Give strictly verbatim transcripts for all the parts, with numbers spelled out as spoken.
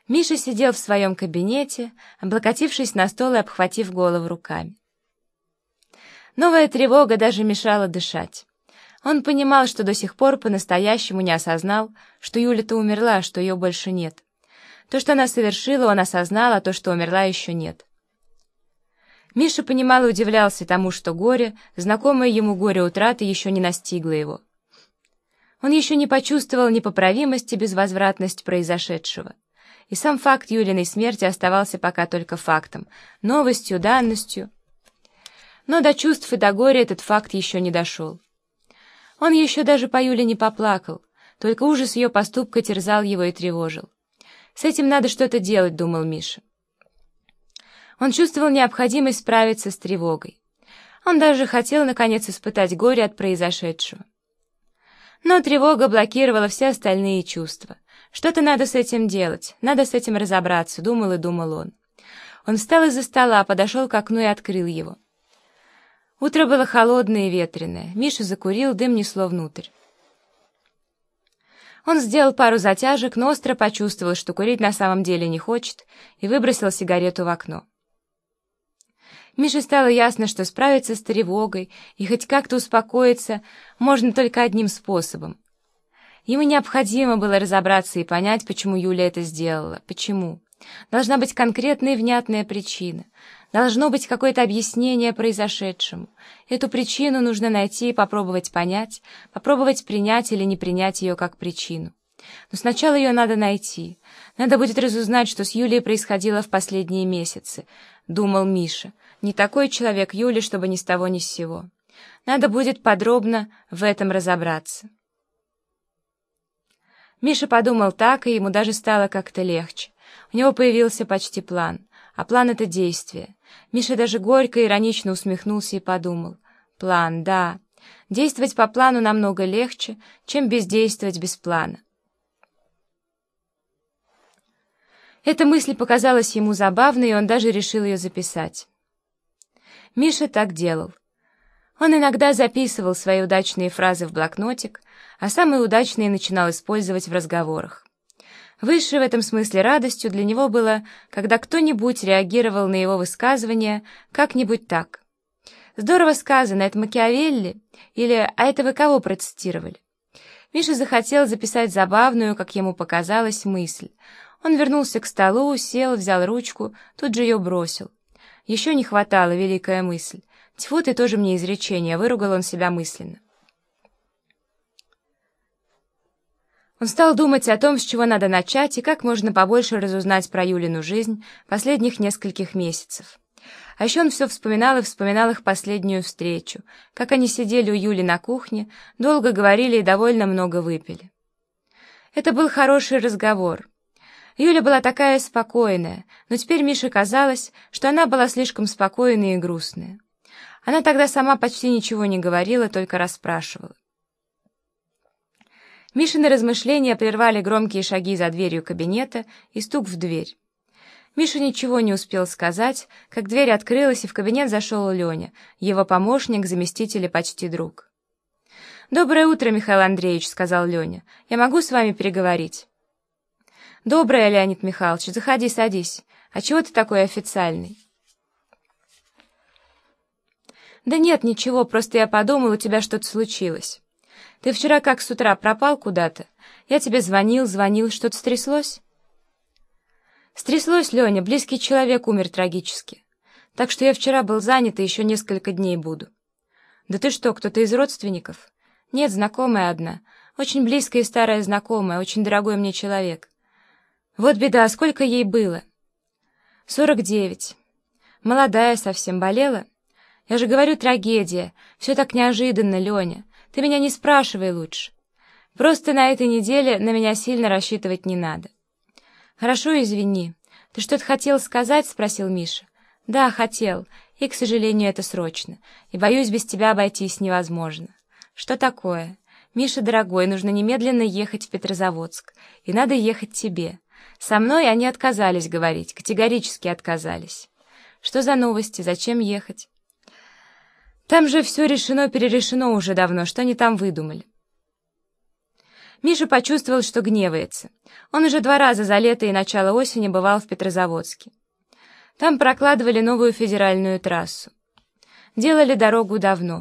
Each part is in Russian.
Миша сидел в своем кабинете, облокотившись на стол и обхватив голову руками. Новая тревога даже мешала дышать. Он понимал, что до сих пор по-настоящему не осознал, что Юля-то умерла, что ее больше нет. То, что она совершила, он осознал, а то, что умерла, еще нет. Миша понимал и удивлялся тому, что горе, знакомое ему горе утраты, еще не настигло его. Он еще не почувствовал непоправимость и безвозвратность произошедшего. И сам факт Юлиной смерти оставался пока только фактом, новостью, данностью. Но до чувств и до горя этот факт еще не дошел. Он еще даже по Юле не поплакал, только ужас ее поступка терзал его и тревожил. «С этим надо что-то делать», — думал Миша. Он чувствовал необходимость справиться с тревогой. Он даже хотел, наконец, испытать горе от произошедшего. Но тревога блокировала все остальные чувства. Что-то надо с этим делать, надо с этим разобраться, думал и думал он. Он встал из-за стола, подошел к окну и открыл его. Утро было холодное и ветреное. Миша закурил, дым несло внутрь. Он сделал пару затяжек, но остро почувствовал, что курить на самом деле не хочет, и выбросил сигарету в окно. Мише стало ясно, что справиться с тревогой и хоть как-то успокоиться можно только одним способом. Ему необходимо было разобраться и понять, почему Юля это сделала. Почему? Должна быть конкретная и внятная причина. Должно быть какое-то объяснение произошедшему. Эту причину нужно найти и попробовать понять, попробовать принять или не принять ее как причину. Но сначала ее надо найти. Надо будет разузнать, что с Юлей происходило в последние месяцы, думал Миша. Не такой человек Юля, чтобы ни с того ни с сего. Надо будет подробно в этом разобраться. Миша подумал так, и ему даже стало как-то легче. У него появился почти план. А план — это действие. Миша даже горько, иронично усмехнулся и подумал. План, да. Действовать по плану намного легче, чем бездействовать без плана. Эта мысль показалась ему забавной, и он даже решил ее записать. Миша так делал. Он иногда записывал свои удачные фразы в блокнотик, а самые удачные начинал использовать в разговорах. Высшей в этом смысле радостью для него было, когда кто-нибудь реагировал на его высказывание как-нибудь так. «Здорово сказано, это Макиавелли?» Или «А это вы кого процитировали?» Миша захотел записать забавную, как ему показалось, мысль. Он вернулся к столу, сел, взял ручку, тут же ее бросил. Еще не хватало, великая мысль. Тьфу, ты тоже мне изречение, выругал он себя мысленно. Он стал думать о том, с чего надо начать и как можно побольше разузнать про Юлину жизнь последних нескольких месяцев. А еще он все вспоминал и вспоминал их последнюю встречу, как они сидели у Юли на кухне, долго говорили и довольно много выпили. Это был хороший разговор. Юля была такая спокойная, но теперь Мише казалось, что она была слишком спокойная и грустная. Она тогда сама почти ничего не говорила, только расспрашивала. Мишины размышления прервали громкие шаги за дверью кабинета и стук в дверь. Миша ничего не успел сказать, как дверь открылась, и в кабинет зашел Леня, его помощник, заместитель и почти друг. «Доброе утро, Михаил Андреевич», — сказал Леня. «Я могу с вами переговорить?» «Доброе, Леонид Михайлович, заходи, садись. А чего ты такой официальный?» «Да нет, ничего, просто я подумал, у тебя что-то случилось. Ты вчера как с утра пропал куда-то? Я тебе звонил, звонил, что-то стряслось?» «Стряслось, Леня, близкий человек умер трагически. Так что я вчера был занят и еще несколько дней буду». «Да ты что, кто-то из родственников?» «Нет, знакомая одна. Очень близкая и старая знакомая, очень дорогой мне человек». «Вот беда, сколько ей было?» «Сорок девять. Молодая совсем, болела?» «Я же говорю, трагедия. Все так неожиданно, Леня. Ты меня не спрашивай лучше. Просто на этой неделе на меня сильно рассчитывать не надо». «Хорошо, извини. Ты что-то хотел сказать?» — спросил Миша. «Да, хотел. И, к сожалению, это срочно. И, боюсь, без тебя обойтись невозможно». «Что такое?» «Миша, дорогой, нужно немедленно ехать в Петрозаводск. И надо ехать тебе. Со мной они отказались говорить, категорически отказались». «Что за новости? Зачем ехать?» «Там же все решено-перерешено уже давно. Что они там выдумали?» Миша почувствовал, что гневается. Он уже два раза за лето и начало осени бывал в Петрозаводске. Там прокладывали новую федеральную трассу. Делали дорогу давно.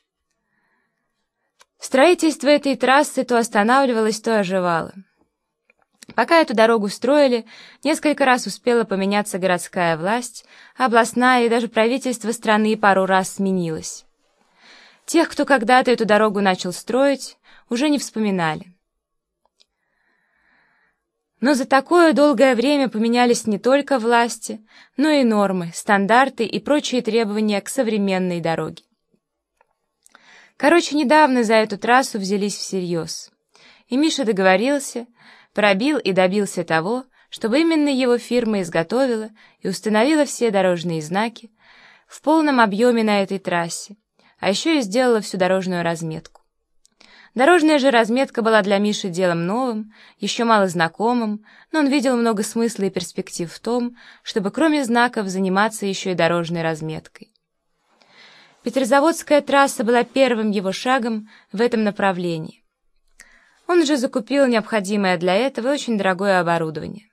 Строительство этой трассы то останавливалось, то оживало. Пока эту дорогу строили, несколько раз успела поменяться городская власть, областная и даже правительство страны пару раз сменилось. Тех, кто когда-то эту дорогу начал строить, уже не вспоминали. Но за такое долгое время поменялись не только власти, но и нормы, стандарты и прочие требования к современной дороге. Короче, недавно за эту трассу взялись всерьез. И Миша договорился, пробил и добился того, чтобы именно его фирма изготовила и установила все дорожные знаки в полном объеме на этой трассе, а еще и сделала всю дорожную разметку. Дорожная же разметка была для Миши делом новым, еще мало знакомым, но он видел много смысла и перспектив в том, чтобы кроме знаков заниматься еще и дорожной разметкой. Петрозаводская трасса была первым его шагом в этом направлении. Он уже закупил необходимое для этого и очень дорогое оборудование.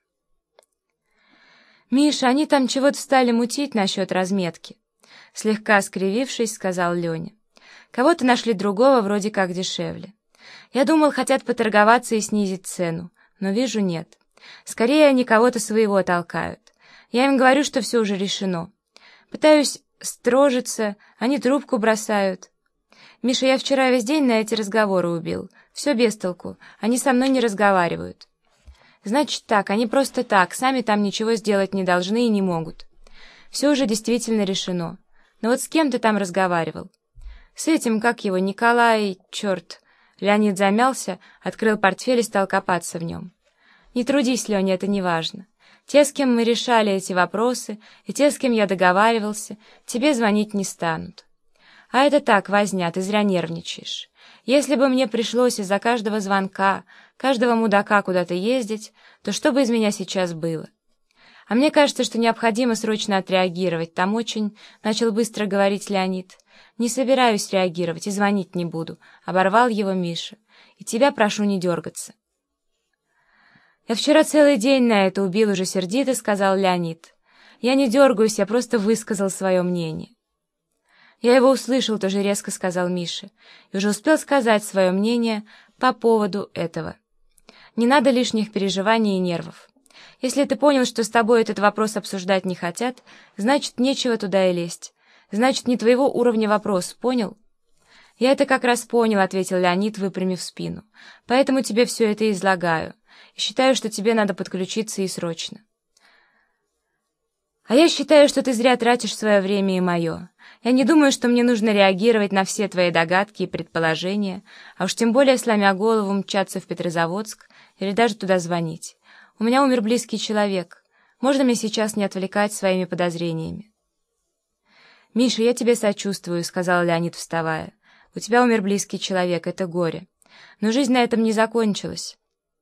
«Миша, они там чего-то стали мутить насчет разметки», — слегка скривившись, сказал Леня. «Кого-то нашли другого, вроде как дешевле. Я думал, хотят поторговаться и снизить цену, но вижу, нет. Скорее, они кого-то своего толкают. Я им говорю, что все уже решено. Пытаюсь строжиться, они трубку бросают. Миша, я вчера весь день на эти разговоры убил. Все без толку, они со мной не разговаривают. Значит так, они просто так, сами там ничего сделать не должны и не могут. Все уже действительно решено. Но вот с кем ты там разговаривал? С этим, как его, Николай, черт. Леонид замялся, открыл портфель и стал копаться в нем. Не трудись, Леня, это не важно. Те, с кем мы решали эти вопросы, и те, с кем я договаривался, тебе звонить не станут. А это так, возня, ты зря нервничаешь. Если бы мне пришлось из-за каждого звонка, каждого мудака куда-то ездить, то что бы из меня сейчас было? А мне кажется, что необходимо срочно отреагировать. Там очень... — начал быстро говорить Леонид. «Не собираюсь реагировать и звонить не буду», — оборвал его Миша. «И тебя прошу не дергаться». «Я вчера целый день на это убил уже сердито», — сказал Леонид. «Я не дергаюсь, я просто высказал свое мнение». «Я его услышал», — тоже резко сказал Миша, и уже успел сказать свое мнение по поводу этого. «Не надо лишних переживаний и нервов. Если ты понял, что с тобой этот вопрос обсуждать не хотят, значит, нечего туда и лезть. Значит, не твоего уровня вопрос, понял?» «Я это как раз понял», — ответил Леонид, выпрямив спину. «Поэтому тебе все это излагаю. И считаю, что тебе надо подключиться и срочно». «А я считаю, что ты зря тратишь свое время и мое. Я не думаю, что мне нужно реагировать на все твои догадки и предположения, а уж тем более, сломя голову, мчаться в Петрозаводск или даже туда звонить. У меня умер близкий человек. Можно мне сейчас не отвлекать своими подозрениями?» «Миша, я тебе сочувствую», — сказал Леонид, вставая. «У тебя умер близкий человек, это горе. Но жизнь на этом не закончилась.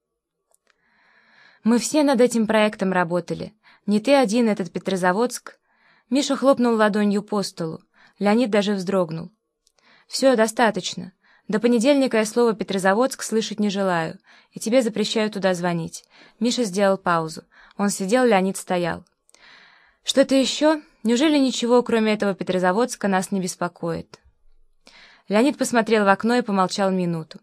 Мы все над этим проектом работали. Не ты один, этот Петрозаводск». Миша хлопнул ладонью по столу. Леонид даже вздрогнул. «Все, достаточно. До понедельника я слово «Петрозаводск» слышать не желаю, и тебе запрещаю туда звонить». Миша сделал паузу. Он сидел, Леонид стоял. «Что-то еще? Неужели ничего, кроме этого Петрозаводска, нас не беспокоит?» Леонид посмотрел в окно и помолчал минуту.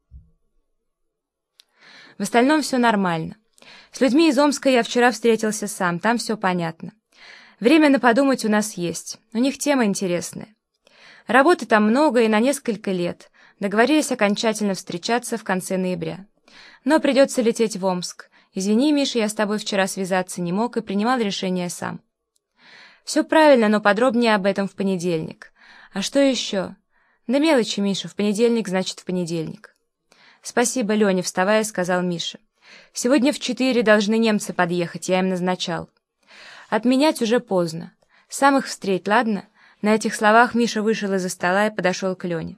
«В остальном все нормально. С людьми из Омска я вчера встретился сам, там все понятно. Время на подумать у нас есть, у них тема интересная. Работы там много и на несколько лет. Договорились окончательно встречаться в конце ноября. Но придется лететь в Омск. Извини, Миша, я с тобой вчера связаться не мог и принимал решение сам. Все правильно, но подробнее об этом в понедельник. А что еще? Да мелочи, Миша, в понедельник значит в понедельник». «Спасибо, Леня», — вставая, сказал Миша. «Сегодня в четыре должны немцы подъехать, я им назначал. Отменять уже поздно. Сам их встреть, ладно?» На этих словах Миша вышел из-за стола и подошел к Лене.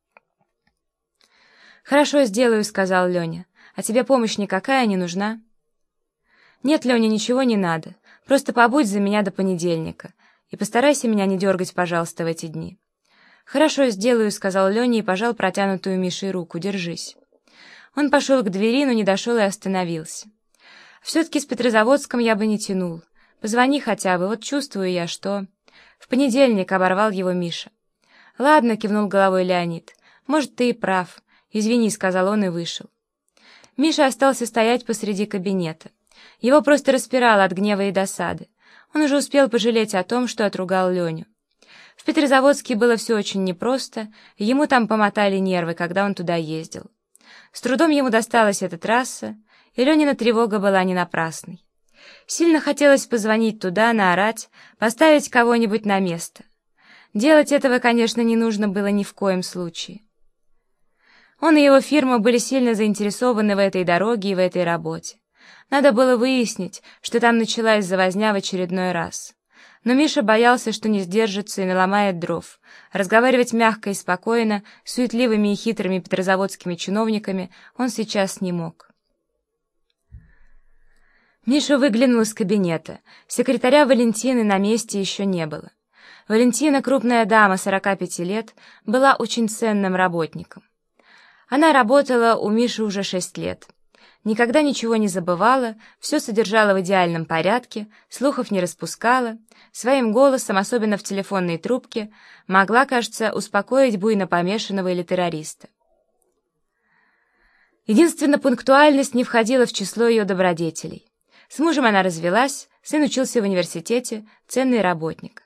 «Хорошо, сделаю», — сказал Леня. «А тебе помощь никакая не нужна?» «Нет, Леня, ничего не надо. Просто побудь за меня до понедельника. И постарайся меня не дергать, пожалуйста, в эти дни». «Хорошо, сделаю», — сказал Леня и пожал протянутую Мишей руку. «Держись». Он пошел к двери, но не дошел и остановился. «Все-таки с Петрозаводском я бы не тянул. Позвони хотя бы, вот чувствую я, что...» «В понедельник», — оборвал его Миша. «Ладно», — кивнул головой Леонид. «Может, ты и прав. Извини», — сказал он и вышел. Миша остался стоять посреди кабинета. Его просто распирало от гнева и досады. Он уже успел пожалеть о том, что отругал Леню. В Петрозаводске было все очень непросто, и ему там помотали нервы, когда он туда ездил. С трудом ему досталась эта трасса, и Ленина тревога была не напрасной. Сильно хотелось позвонить туда, наорать, поставить кого-нибудь на место. Делать этого, конечно, не нужно было ни в коем случае. Он и его фирма были сильно заинтересованы в этой дороге и в этой работе. Надо было выяснить, что там началась завозня в очередной раз. Но Миша боялся, что не сдержится и наломает дров. Разговаривать мягко и спокойно с суетливыми и хитрыми петрозаводскими чиновниками он сейчас не мог. Миша выглянул из кабинета. Секретаря Валентины на месте еще не было. Валентина, крупная дама, сорока пяти лет, была очень ценным работником. Она работала у Миши уже шесть лет. Никогда ничего не забывала, все содержала в идеальном порядке, слухов не распускала, своим голосом, особенно в телефонной трубке, могла, кажется, успокоить буйно помешанного или террориста. Единственно, пунктуальность не входила в число ее добродетелей. С мужем она развелась, сын учился в университете, ценный работник.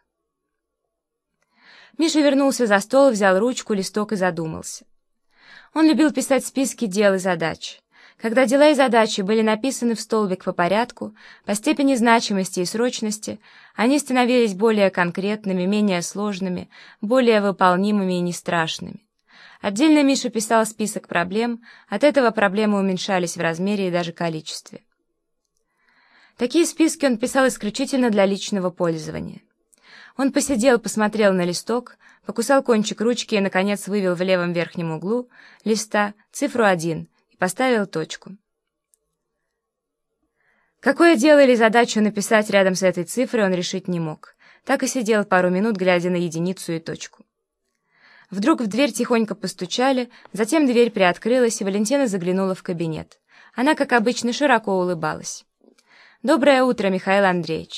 Миша вернулся за стол, взял ручку, листок и задумался. Он любил писать списки дел и задач. Когда дела и задачи были написаны в столбик по порядку, по степени значимости и срочности, они становились более конкретными, менее сложными, более выполнимыми и нестрашными. Отдельно Миша писал список проблем, от этого проблемы уменьшались в размере и даже количестве. Такие списки он писал исключительно для личного пользования. Он посидел, посмотрел на листок, покусал кончик ручки и, наконец, вывел в левом верхнем углу листа цифру один и поставил точку. Какое дело или задачу написать рядом с этой цифрой он решить не мог. Так и сидел пару минут, глядя на единицу и точку. Вдруг в дверь тихонько постучали, затем дверь приоткрылась, и Валентина заглянула в кабинет. Она, как обычно, широко улыбалась. «Доброе утро, Михаил Андреевич!»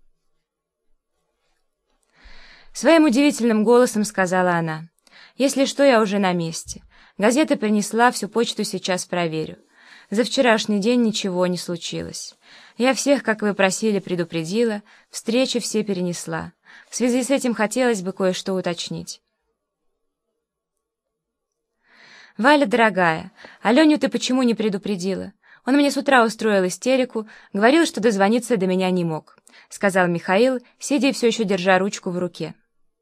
Своим удивительным голосом сказала она. «Если что, я уже на месте. Газеты принесла, всю почту сейчас проверю. За вчерашний день ничего не случилось. Я всех, как вы просили, предупредила, встречи все перенесла. В связи с этим хотелось бы кое-что уточнить». «Валя, дорогая, Аленю ты почему не предупредила? Он мне с утра устроил истерику, говорил, что дозвониться до меня не мог», — сказал Михаил, сидя и все еще держа ручку в руке.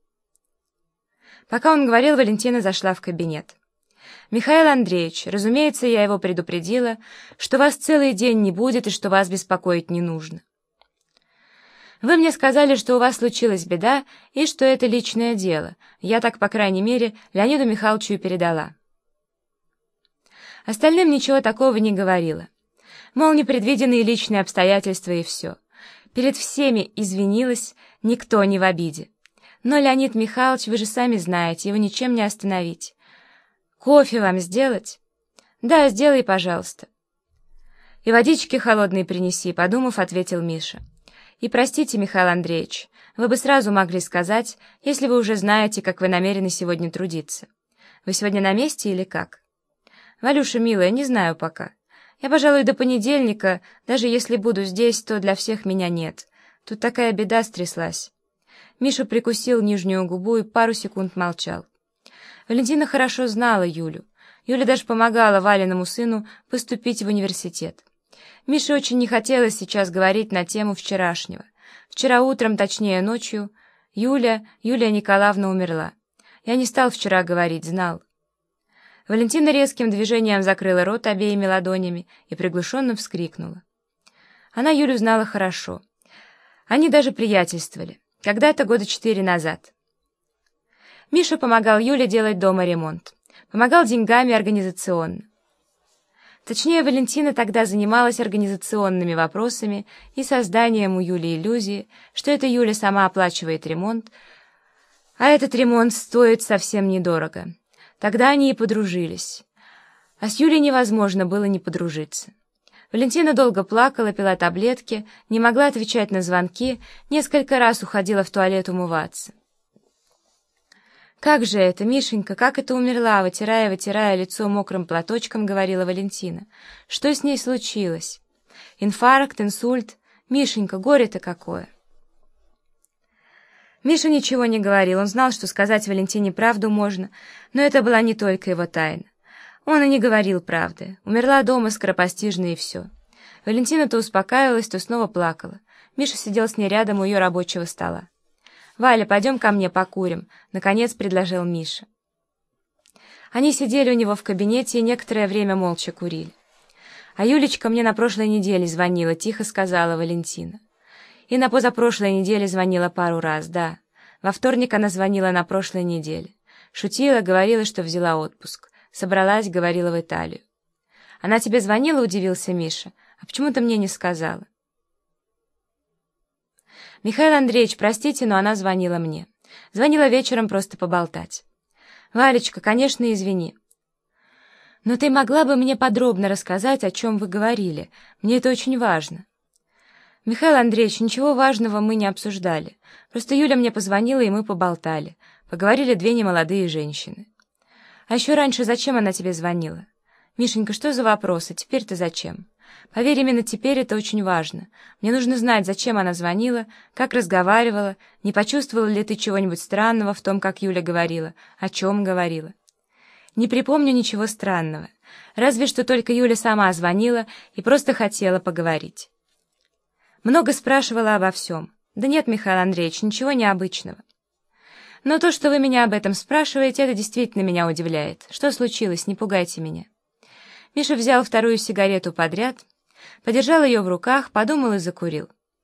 Пока он говорил, Валентина зашла в кабинет. «Михаил Андреевич, разумеется, я его предупредила, что вас целый день не будет и что вас беспокоить не нужно. Вы мне сказали, что у вас случилась беда и что это личное дело. Я так, по крайней мере, Леониду Михайловичу и передала. Остальным ничего такого не говорила. Мол, непредвиденные личные обстоятельства и все. Перед всеми извинилась, никто не в обиде. Но, Леонид Михайлович, вы же сами знаете, его ничем не остановить. Кофе вам сделать? Да, сделай, пожалуйста. И водички холодные принеси, подумав, ответил Миша. И простите, Михаил Андреевич, вы бы сразу могли сказать, если вы уже знаете, как вы намерены сегодня трудиться. Вы сегодня на месте или как? Валюша, милая, не знаю пока. Я, пожалуй, до понедельника, даже если буду здесь, то для всех меня нет. Тут такая беда стряслась. Миша прикусил нижнюю губу и пару секунд молчал. Валентина хорошо знала Юлю. Юля даже помогала Валиному сыну поступить в университет. Мише очень не хотелось сейчас говорить на тему вчерашнего. Вчера утром, точнее ночью, Юля, Юлия Николаевна умерла. Я не стал вчера говорить, знал. Валентина резким движением закрыла рот обеими ладонями и приглушенно вскрикнула. Она Юлю знала хорошо. Они даже приятельствовали. Когда-то года четыре назад. Миша помогал Юле делать дома ремонт. Помогал деньгами организационно. Точнее, Валентина тогда занималась организационными вопросами и созданием у Юли иллюзии, что это Юля сама оплачивает ремонт, а этот ремонт стоит совсем недорого. Тогда они и подружились. А с Юлей невозможно было не подружиться. Валентина долго плакала, пила таблетки, не могла отвечать на звонки, несколько раз уходила в туалет умываться. «Как же это, Мишенька, как это умерла?» Вытирая, вытирая лицо мокрым платочком, говорила Валентина. «Что с ней случилось? Инфаркт, инсульт? Мишенька, горе-то какое!» Миша ничего не говорил, он знал, что сказать Валентине правду можно, но это была не только его тайна. Он и не говорил правды. Умерла дома скоропостижно и все. Валентина то успокаивалась, то снова плакала. Миша сидел с ней рядом у ее рабочего стола. «Валя, пойдем ко мне покурим», — наконец предложил Миша. Они сидели у него в кабинете и некоторое время молча курили. «А Юлечка мне на прошлой неделе звонила», — тихо сказала Валентина. «И на позапрошлой неделе звонила пару раз, да. Во вторник она звонила на прошлой неделе. Шутила, говорила, что взяла отпуск. Собралась, говорила в Италию». «Она тебе звонила?» — удивился Миша. «А почему ты мне не сказала?» «Михаил Андреевич, простите, но она звонила мне. Звонила вечером просто поболтать». «Валечка, конечно, извини. Но ты могла бы мне подробно рассказать, о чем вы говорили? Мне это очень важно». «Михаил Андреевич, ничего важного мы не обсуждали. Просто Юля мне позвонила, и мы поболтали. Поговорили две немолодые женщины». «А еще раньше зачем она тебе звонила?» «Мишенька, что за вопросы? Теперь-то зачем?» «Поверь, именно теперь это очень важно. Мне нужно знать, зачем она звонила, как разговаривала, не почувствовала ли ты чего-нибудь странного в том, как Юля говорила, о чем говорила». «Не припомню ничего странного. Разве что только Юля сама звонила и просто хотела поговорить. Много спрашивала обо всем. Да нет, Михаил Андреевич, ничего необычного. Но то, что вы меня об этом спрашиваете, это действительно меня удивляет. Что случилось? Не пугайте меня». Миша взял вторую сигарету подряд, подержал ее в руках, подумал и закурил.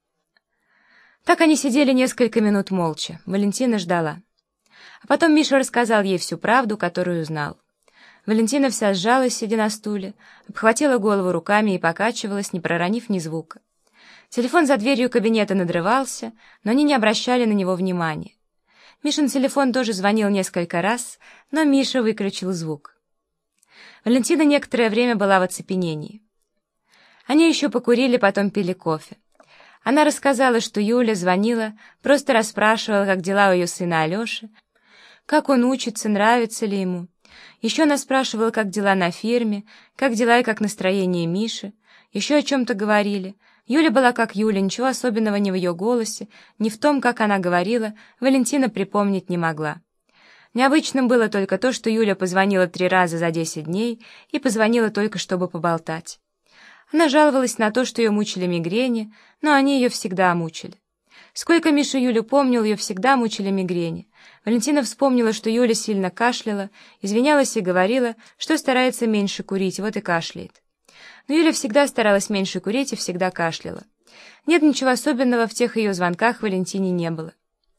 Так они сидели несколько минут молча. Валентина ждала. А потом Миша рассказал ей всю правду, которую знал. Валентина вся сжалась, сидя на стуле, обхватила голову руками и покачивалась, не проронив ни звука. Телефон за дверью кабинета надрывался, но они не обращали на него внимания. Мишин телефон тоже звонил несколько раз, но Миша выключил звук. Валентина некоторое время была в оцепенении. Они еще покурили, потом пили кофе. Она рассказала, что Юля звонила, просто расспрашивала, как дела у ее сына Алеши, как он учится, нравится ли ему. Еще она спрашивала, как дела на фирме, как дела и как настроение Миши. Еще о чем-то говорили. Юля была как Юля, ничего особенного ни в ее голосе, ни в том, как она говорила, Валентина припомнить не могла. Необычным было только то, что Юля позвонила три раза за десять дней и позвонила только, чтобы поболтать. Она жаловалась на то, что ее мучили мигрени, но они ее всегда мучили. Сколько Миша Юлю помнил, ее всегда мучили мигрени. Валентина вспомнила, что Юля сильно кашляла, извинялась и говорила, что старается меньше курить, вот и кашляет. Но Юля всегда старалась меньше курить и всегда кашляла. Нет, ничего особенного в тех ее звонках Валентине не было.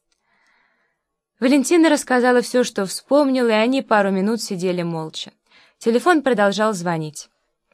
Валентина рассказала все, что вспомнила, и они пару минут сидели молча. Телефон продолжал звонить.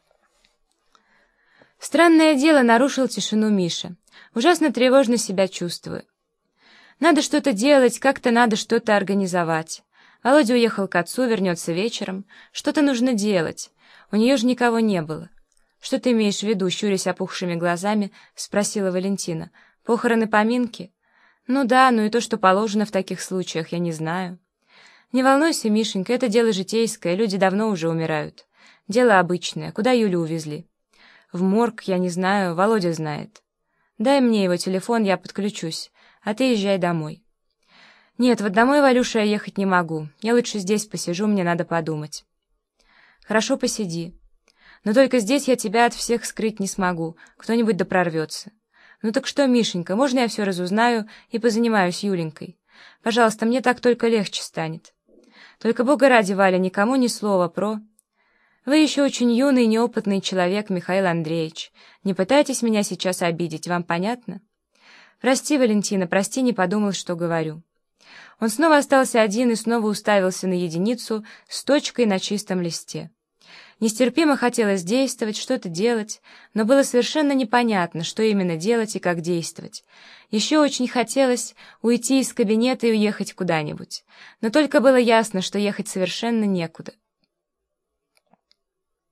Странное дело, нарушил тишину Миша. Ужасно тревожно себя чувствую. Надо что-то делать, как-то надо что-то организовать. Володя уехал к отцу, вернется вечером. Что-то нужно делать. У нее же никого не было. Что ты имеешь в виду, щурясь опухшими глазами, спросила Валентина. Похороны, поминки? Ну да, ну и то, что положено в таких случаях, я не знаю. Не волнуйся, Мишенька, это дело житейское, люди давно уже умирают. Дело обычное. Куда Юлю увезли? В морг, я не знаю, Володя знает. Дай мне его телефон, я подключусь, а ты езжай домой. Нет, вот домой, Валюша, я ехать не могу. Я лучше здесь посижу, мне надо подумать. Хорошо, посиди. Но только здесь я тебя от всех скрыть не смогу, кто-нибудь да прорвется. Ну так что, Мишенька, можно я все разузнаю и позанимаюсь Юленькой? Пожалуйста, мне так только легче станет. Только, Бога ради, Валя, никому ни слова про... Вы еще очень юный и неопытный человек, Михаил Андреевич. Не пытайтесь меня сейчас обидеть, вам понятно? Прости, Валентина, прости, не подумал, что говорю. Он снова остался один и снова уставился на единицу с точкой на чистом листе. Нестерпимо хотелось действовать, что-то делать, но было совершенно непонятно, что именно делать и как действовать. Еще очень хотелось уйти из кабинета и уехать куда-нибудь, но только было ясно, что ехать совершенно некуда.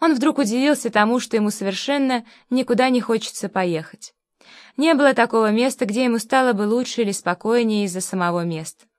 Он вдруг удивился тому, что ему совершенно никуда не хочется поехать. Не было такого места, где ему стало бы лучше или спокойнее из-за самого места.